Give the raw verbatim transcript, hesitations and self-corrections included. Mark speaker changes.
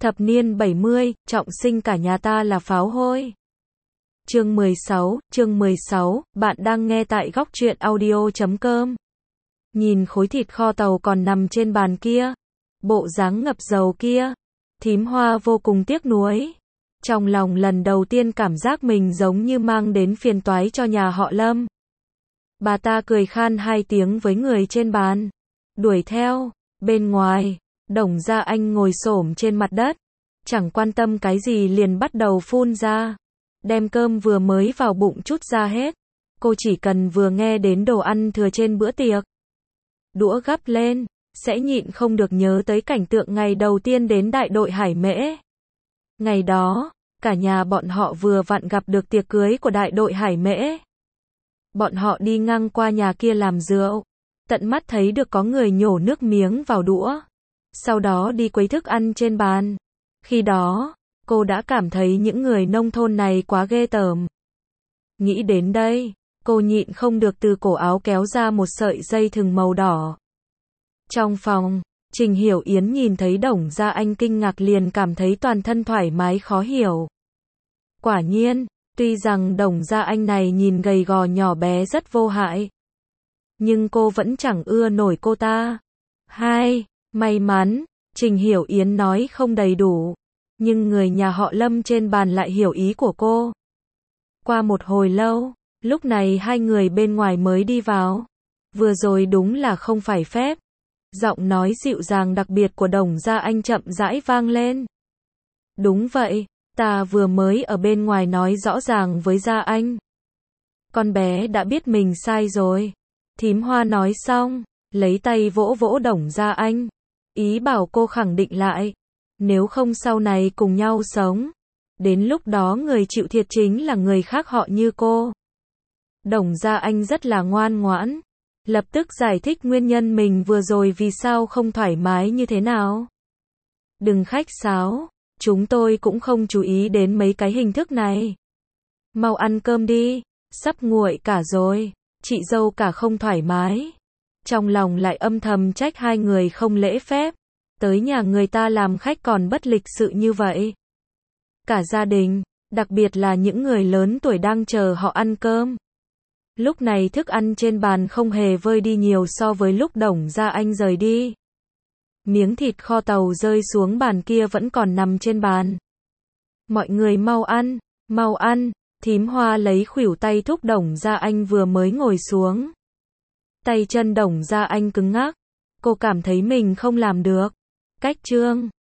Speaker 1: Thập niên bảy mươi, trọng sinh cả nhà ta là pháo hôi. Chương mười sáu, chương mười sáu, bạn đang nghe tại góc truyện audio chấm com. Nhìn khối thịt kho tàu còn nằm trên bàn kia, bộ dáng ngập dầu kia, Thím Hoa vô cùng tiếc nuối. Trong lòng lần đầu tiên cảm giác mình giống như mang đến phiền toái cho nhà họ Lâm. Bà ta cười khan hai tiếng với người trên bàn, đuổi theo. Bên ngoài, Đồng Gia Anh ngồi xổm trên mặt đất, chẳng quan tâm cái gì liền bắt đầu phun ra, đem cơm vừa mới vào bụng trút ra hết. Cô chỉ cần vừa nghe đến đồ ăn thừa trên bữa tiệc, đũa gắp lên, sẽ nhịn không được nhớ tới cảnh tượng ngày đầu tiên đến đại đội Hải Mễ. Ngày đó, cả nhà bọn họ vừa vặn gặp được tiệc cưới của đại đội Hải Mễ. Bọn họ đi ngang qua nhà kia làm rượu, tận mắt thấy được có người nhổ nước miếng vào đũa, sau đó đi quấy thức ăn trên bàn. Khi đó, cô đã cảm thấy những người nông thôn này quá ghê tởm. Nghĩ đến đây, cô nhịn không được từ cổ áo kéo ra một sợi dây thừng màu đỏ. Trong phòng, Trình Hiểu Yến nhìn thấy Đồng Gia Anh kinh ngạc liền cảm thấy toàn thân thoải mái khó hiểu. Quả nhiên, tuy rằng Đồng Gia Anh này nhìn gầy gò nhỏ bé rất vô hại, nhưng cô vẫn chẳng ưa nổi cô ta. Hai, may mắn, Trình Hiểu Yến nói không đầy đủ, nhưng người nhà họ Lâm trên bàn lại hiểu ý của cô. Qua một hồi lâu, lúc này hai người bên ngoài mới đi vào. Vừa rồi đúng là không phải phép. Giọng nói dịu dàng đặc biệt của Đồng Gia Anh chậm rãi vang lên. Đúng vậy, ta vừa mới ở bên ngoài nói rõ ràng với Gia Anh. Con bé đã biết mình sai rồi. Thím Hoa nói xong, lấy tay vỗ vỗ Đồng Gia Anh, ý bảo cô khẳng định lại, nếu không sau này cùng nhau sống, đến lúc đó người chịu thiệt chính là người khác họ như cô. Đồng Gia Anh rất là ngoan ngoãn, lập tức giải thích nguyên nhân mình vừa rồi vì sao không thoải mái như thế nào. Đừng khách sáo, chúng tôi cũng không chú ý đến mấy cái hình thức này. Mau ăn cơm đi, sắp nguội cả rồi. Chị dâu cả không thoải mái, trong lòng lại âm thầm trách hai người không lễ phép, tới nhà người ta làm khách còn bất lịch sự như vậy. Cả gia đình, đặc biệt là những người lớn tuổi đang chờ họ ăn cơm. Lúc này thức ăn trên bàn không hề vơi đi nhiều so với lúc Đồng Gia Anh rời đi. Miếng thịt kho tàu rơi xuống bàn kia vẫn còn nằm trên bàn. Mọi người mau ăn, mau ăn. Thím Hoa lấy khuỷu tay thúc Đồng Gia Anh vừa mới ngồi xuống. Tay chân Đồng Gia Anh cứng ngắc, cô cảm thấy mình không làm được. Cách chương